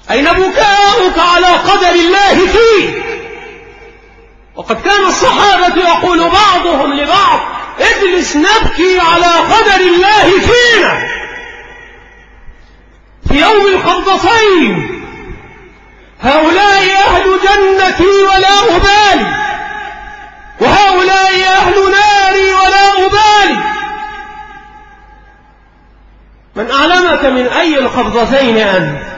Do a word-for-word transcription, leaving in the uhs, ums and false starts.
أين بكاؤك على قدر الله فيك؟ وقد كان الصحابة يقول بعضهم لبعض اجلس نبكي على قدر الله فينا في يوم القبضتين، هؤلاء أهل جنتي ولا أبالي، وهؤلاء أهل ناري ولا أبالي. من أعلمك من أي القبضتين أنت؟